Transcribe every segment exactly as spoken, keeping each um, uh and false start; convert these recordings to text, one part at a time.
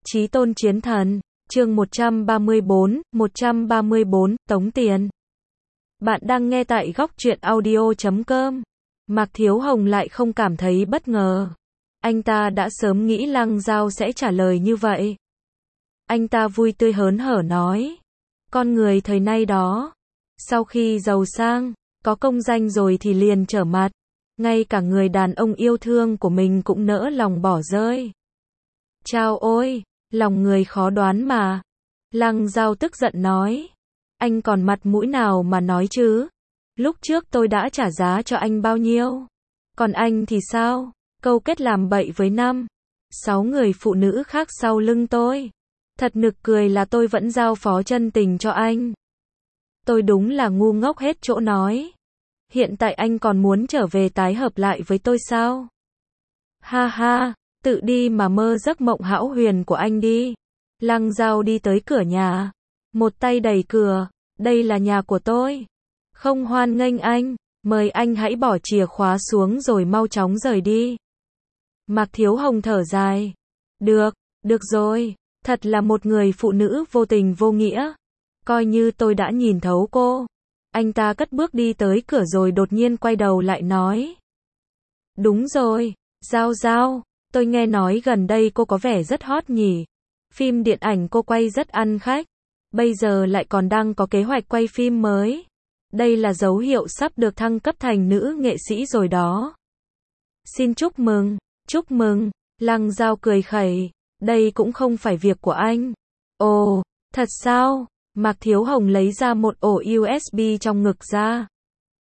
Chí tôn chiến thần, chương một trăm ba mươi bốn, một trăm ba mươi bốn, tống tiền. Bạn đang nghe tại góc truyện audio chấm com. Mạc Thiếu Hồng lại không cảm thấy bất ngờ. Anh ta đã sớm nghĩ Lăng Giao sẽ trả lời như vậy. Anh ta vui tươi hớn hở nói. Con người thời nay đó, sau khi giàu sang, có công danh rồi thì liền trở mặt. Ngay cả người đàn ông yêu thương của mình cũng nỡ lòng bỏ rơi. Chao ôi, lòng người khó đoán mà. Lăng Giao tức giận nói. Anh còn mặt mũi nào mà nói chứ? Lúc trước tôi đã trả giá cho anh bao nhiêu? Còn anh thì sao? Câu kết làm bậy với năm, sáu người phụ nữ khác sau lưng tôi. Thật nực cười là tôi vẫn giao phó chân tình cho anh. Tôi đúng là ngu ngốc hết chỗ nói. Hiện tại anh còn muốn trở về tái hợp lại với tôi sao? Ha ha, tự đi mà mơ giấc mộng hão huyền của anh đi. Lăng Giao đi tới cửa nhà, một tay đẩy cửa, đây là nhà của tôi. Không hoan nghênh anh, mời anh hãy bỏ chìa khóa xuống rồi mau chóng rời đi. Mạc Thiếu Hồng thở dài. Được, được rồi, thật là một người phụ nữ vô tình vô nghĩa. Coi như tôi đã nhìn thấu cô. Anh ta cất bước đi tới cửa rồi đột nhiên quay đầu lại nói. Đúng rồi, Giao Giao, tôi nghe nói gần đây cô có vẻ rất hot nhỉ. Phim điện ảnh cô quay rất ăn khách. Bây giờ lại còn đang có kế hoạch quay phim mới. Đây là dấu hiệu sắp được thăng cấp thành nữ nghệ sĩ rồi đó. Xin chúc mừng, chúc mừng. Lăng Giao cười khẩy. Đây cũng không phải việc của anh. Ồ, thật sao? Mạc Thiếu Hồng lấy ra một ổ u ét bê trong ngực ra.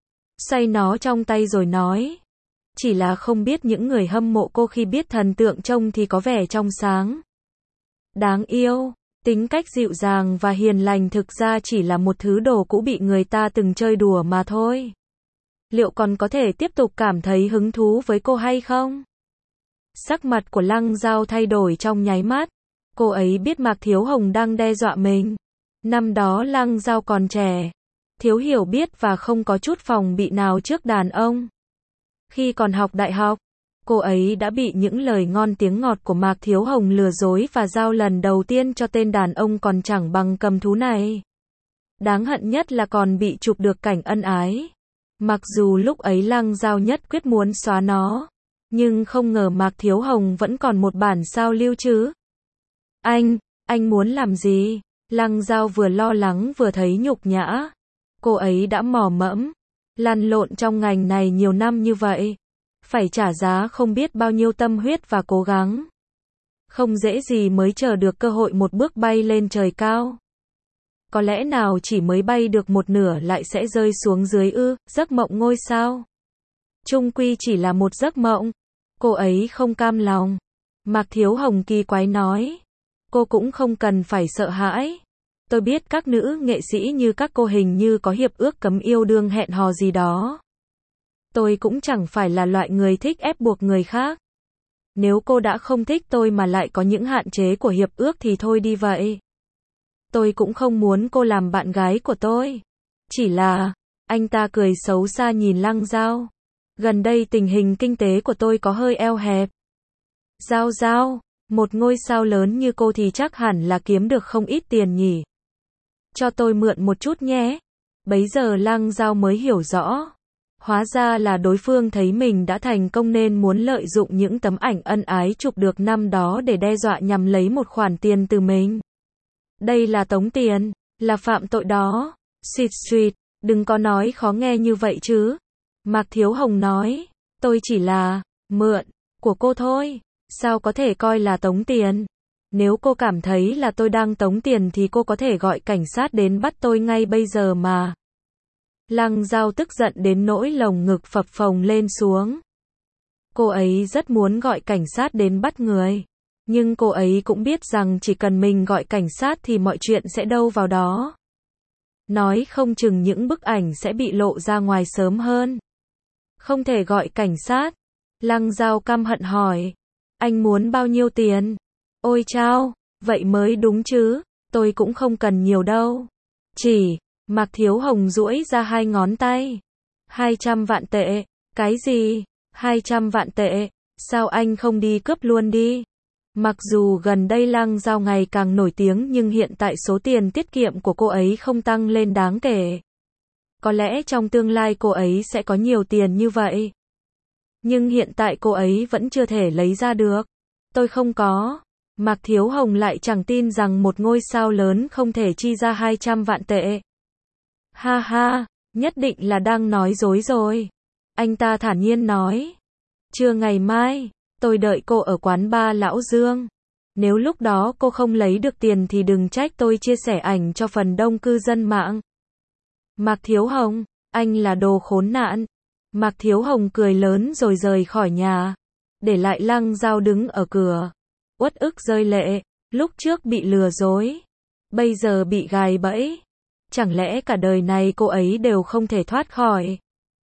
Xoay nó trong tay rồi nói. Chỉ là không biết những người hâm mộ cô khi biết thần tượng trông thì có vẻ trong sáng. Đáng yêu, tính cách dịu dàng và hiền lành thực ra chỉ là một thứ đồ cũ bị người ta từng chơi đùa mà thôi. Liệu còn có thể tiếp tục cảm thấy hứng thú với cô hay không? Sắc mặt của Lăng Giao thay đổi trong nháy mắt. Cô ấy biết Mạc Thiếu Hồng đang đe dọa mình. Năm đó Lăng Giao còn trẻ, thiếu hiểu biết và không có chút phòng bị nào trước đàn ông. Khi còn học đại học, cô ấy đã bị những lời ngon tiếng ngọt của Mạc Thiếu Hồng lừa dối và giao lần đầu tiên cho tên đàn ông còn chẳng bằng cầm thú này. Đáng hận nhất là còn bị chụp được cảnh ân ái. Mặc dù lúc ấy Lăng Giao nhất quyết muốn xóa nó, nhưng không ngờ Mạc Thiếu Hồng vẫn còn một bản sao lưu chứ. Anh, anh muốn làm gì? Lăng Giao vừa lo lắng vừa thấy nhục nhã. Cô ấy đã mò mẫm, lăn lộn trong ngành này nhiều năm như vậy. Phải trả giá không biết bao nhiêu tâm huyết và cố gắng. Không dễ gì mới chờ được cơ hội một bước bay lên trời cao. Có lẽ nào chỉ mới bay được một nửa lại sẽ rơi xuống dưới ư, giấc mộng ngôi sao. Chung quy chỉ là một giấc mộng. Cô ấy không cam lòng. Mạc Thiếu Hồng kỳ quái nói. Cô cũng không cần phải sợ hãi. Tôi biết các nữ nghệ sĩ như các cô hình như có hiệp ước cấm yêu đương hẹn hò gì đó. Tôi cũng chẳng phải là loại người thích ép buộc người khác. Nếu cô đã không thích tôi mà lại có những hạn chế của hiệp ước thì thôi đi vậy. Tôi cũng không muốn cô làm bạn gái của tôi. Chỉ là, anh ta cười xấu xa nhìn Lăng Giao. Gần đây tình hình kinh tế của tôi có hơi eo hẹp. Giao Giao, một ngôi sao lớn như cô thì chắc hẳn là kiếm được không ít tiền nhỉ. Cho tôi mượn một chút nhé. Bấy giờ Lăng Giao mới hiểu rõ. Hóa ra là đối phương thấy mình đã thành công nên muốn lợi dụng những tấm ảnh ân ái chụp được năm đó để đe dọa nhằm lấy một khoản tiền từ mình. Đây là tống tiền, là phạm tội đó. Xịt xịt, đừng có nói khó nghe như vậy chứ. Mạc Thiếu Hồng nói, tôi chỉ là mượn của cô thôi. Sao có thể coi là tống tiền? Nếu cô cảm thấy là tôi đang tống tiền thì cô có thể gọi cảnh sát đến bắt tôi ngay bây giờ mà. Lăng Giao tức giận đến nỗi lồng ngực phập phồng lên xuống. Cô ấy rất muốn gọi cảnh sát đến bắt người. Nhưng cô ấy cũng biết rằng chỉ cần mình gọi cảnh sát thì mọi chuyện sẽ đâu vào đó. Nói không chừng những bức ảnh sẽ bị lộ ra ngoài sớm hơn. Không thể gọi cảnh sát. Lăng Giao căm hận hỏi. Anh muốn bao nhiêu tiền? Ôi chao, vậy mới đúng chứ. Tôi cũng không cần nhiều đâu. Chỉ, Mạc Thiếu Hồng duỗi ra hai ngón tay. Hai trăm vạn tệ. Cái gì? Hai trăm vạn tệ. Sao anh không đi cướp luôn đi? Mặc dù gần đây Lăng Giao ngày càng nổi tiếng nhưng hiện tại số tiền tiết kiệm của cô ấy không tăng lên đáng kể. Có lẽ trong tương lai cô ấy sẽ có nhiều tiền như vậy. Nhưng hiện tại cô ấy vẫn chưa thể lấy ra được. Tôi không có. Mạc Thiếu Hồng lại chẳng tin rằng một ngôi sao lớn không thể chi ra hai trăm vạn tệ. Ha ha, nhất định là đang nói dối rồi. Anh ta thản nhiên nói. Trưa ngày mai, tôi đợi cô ở quán bar Lão Dương. Nếu lúc đó cô không lấy được tiền thì đừng trách tôi chia sẻ ảnh cho phần đông cư dân mạng. Mạc Thiếu Hồng, anh là đồ khốn nạn. Mạc Thiếu Hồng cười lớn rồi rời khỏi nhà. Để lại Lăng Giao đứng ở cửa. Uất ức rơi lệ. Lúc trước bị lừa dối. Bây giờ bị gài bẫy. Chẳng lẽ cả đời này cô ấy đều không thể thoát khỏi.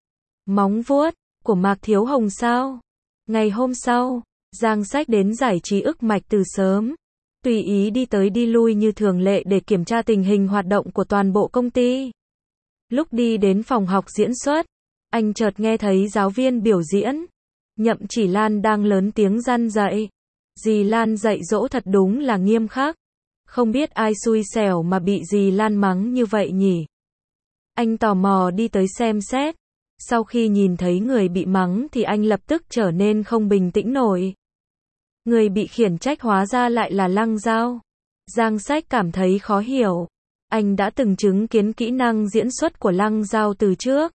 Móng vuốt của Mạc Thiếu Hồng sao? Ngày hôm sau, Giang Sách đến giải trí ức mạch từ sớm. Tùy ý đi tới đi lui như thường lệ để kiểm tra tình hình hoạt động của toàn bộ công ty. Lúc đi đến phòng học diễn xuất, anh chợt nghe thấy giáo viên biểu diễn. Nhậm Chỉ Lan đang lớn tiếng răn dạy. Dì Lan dạy dỗ thật đúng là nghiêm khắc. Không biết ai xui xẻo mà bị dì Lan mắng như vậy nhỉ? Anh tò mò đi tới xem xét. Sau khi nhìn thấy người bị mắng thì anh lập tức trở nên không bình tĩnh nổi. Người bị khiển trách hóa ra lại là Lăng Giao. Giang Sách cảm thấy khó hiểu. Anh đã từng chứng kiến kỹ năng diễn xuất của Lăng Giao từ trước.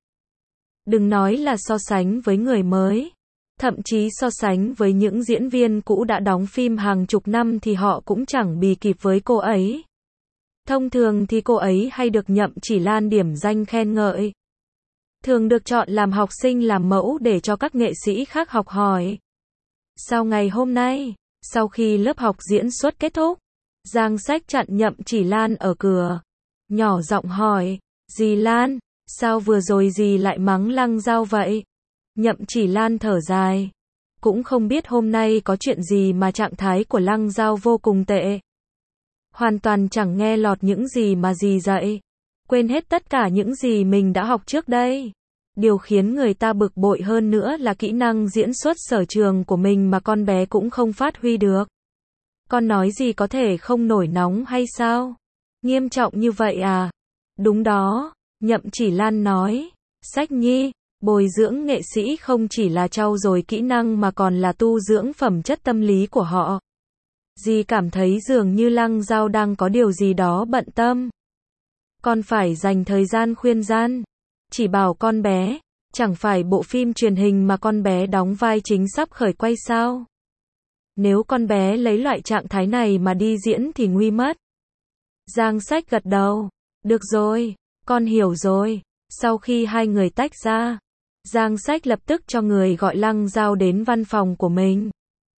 Đừng nói là so sánh với người mới. Thậm chí so sánh với những diễn viên cũ đã đóng phim hàng chục năm thì họ cũng chẳng bì kịp với cô ấy. Thông thường thì cô ấy hay được Nhậm Chỉ Lan điểm danh khen ngợi. Thường được chọn làm học sinh làm mẫu để cho các nghệ sĩ khác học hỏi. Sau ngày hôm nay, sau khi lớp học diễn xuất kết thúc, Giang Sách chặn Nhậm Chỉ Lan ở cửa. Nhỏ giọng hỏi, dì Lan, sao vừa rồi dì lại mắng Lăng Giao vậy? Nhậm Chỉ Lan thở dài. Cũng không biết hôm nay có chuyện gì mà trạng thái của Lăng Giao vô cùng tệ. Hoàn toàn chẳng nghe lọt những gì mà dì dạy. Quên hết tất cả những gì mình đã học trước đây. Điều khiến người ta bực bội hơn nữa là kỹ năng diễn xuất sở trường của mình mà con bé cũng không phát huy được. Con nói gì có thể không nổi nóng hay sao? Nghiêm trọng như vậy à? Đúng đó, Nhậm Chỉ Lan nói. Sách Nhi, bồi dưỡng nghệ sĩ không chỉ là trau dồi kỹ năng mà còn là tu dưỡng phẩm chất tâm lý của họ. Dì cảm thấy dường như Lăng Giao đang có điều gì đó bận tâm. Con phải dành thời gian khuyên gian. Chỉ bảo con bé, chẳng phải bộ phim truyền hình mà con bé đóng vai chính sắp khởi quay sao? Nếu con bé lấy loại trạng thái này mà đi diễn thì nguy mất. Giang Sách gật đầu. Được rồi, con hiểu rồi. Sau khi hai người tách ra, Giang Sách lập tức cho người gọi Lăng Giao đến văn phòng của mình.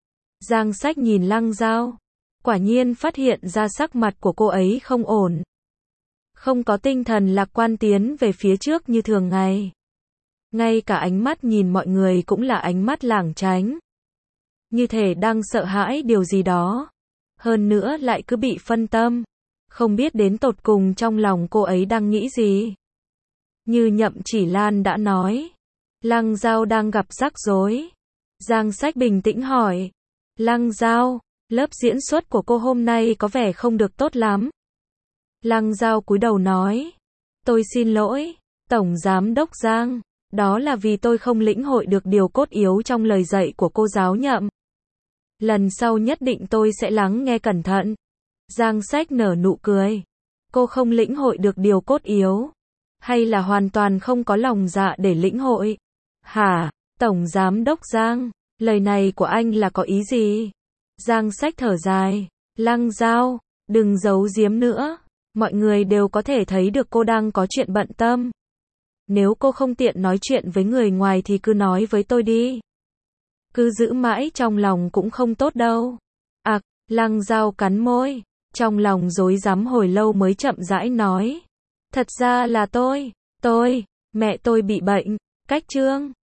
Giang Sách nhìn Lăng Giao, quả nhiên phát hiện ra sắc mặt của cô ấy không ổn. Không có tinh thần lạc quan tiến về phía trước như thường ngày. Ngay cả ánh mắt nhìn mọi người cũng là ánh mắt lảng tránh. Như thể đang sợ hãi điều gì đó. Hơn nữa lại cứ bị phân tâm. Không biết đến tột cùng trong lòng cô ấy đang nghĩ gì. Như Nhậm Chỉ Lan đã nói, Lăng Giao đang gặp rắc rối. Giang Sách bình tĩnh hỏi, Lăng Giao, lớp diễn xuất của cô hôm nay có vẻ không được tốt lắm. Lăng Giao cúi đầu nói, tôi xin lỗi, Tổng Giám đốc Giang, đó là vì tôi không lĩnh hội được điều cốt yếu trong lời dạy của cô giáo Nhậm. Lần sau nhất định tôi sẽ lắng nghe cẩn thận. Giang Sách nở nụ cười. Cô không lĩnh hội được điều cốt yếu, hay là hoàn toàn không có lòng dạ để lĩnh hội? Hả, Tổng Giám đốc Giang, lời này của anh là có ý gì? Giang Sách thở dài, Lăng Giao, đừng giấu giếm nữa. Mọi người đều có thể thấy được cô đang có chuyện bận tâm. Nếu cô không tiện nói chuyện với người ngoài thì cứ nói với tôi đi. Cứ giữ mãi trong lòng cũng không tốt đâu. À, Lăng Giao cắn môi, trong lòng rối rắm hồi lâu mới chậm rãi nói. Thật ra là tôi, tôi, mẹ tôi bị bệnh, cách chương.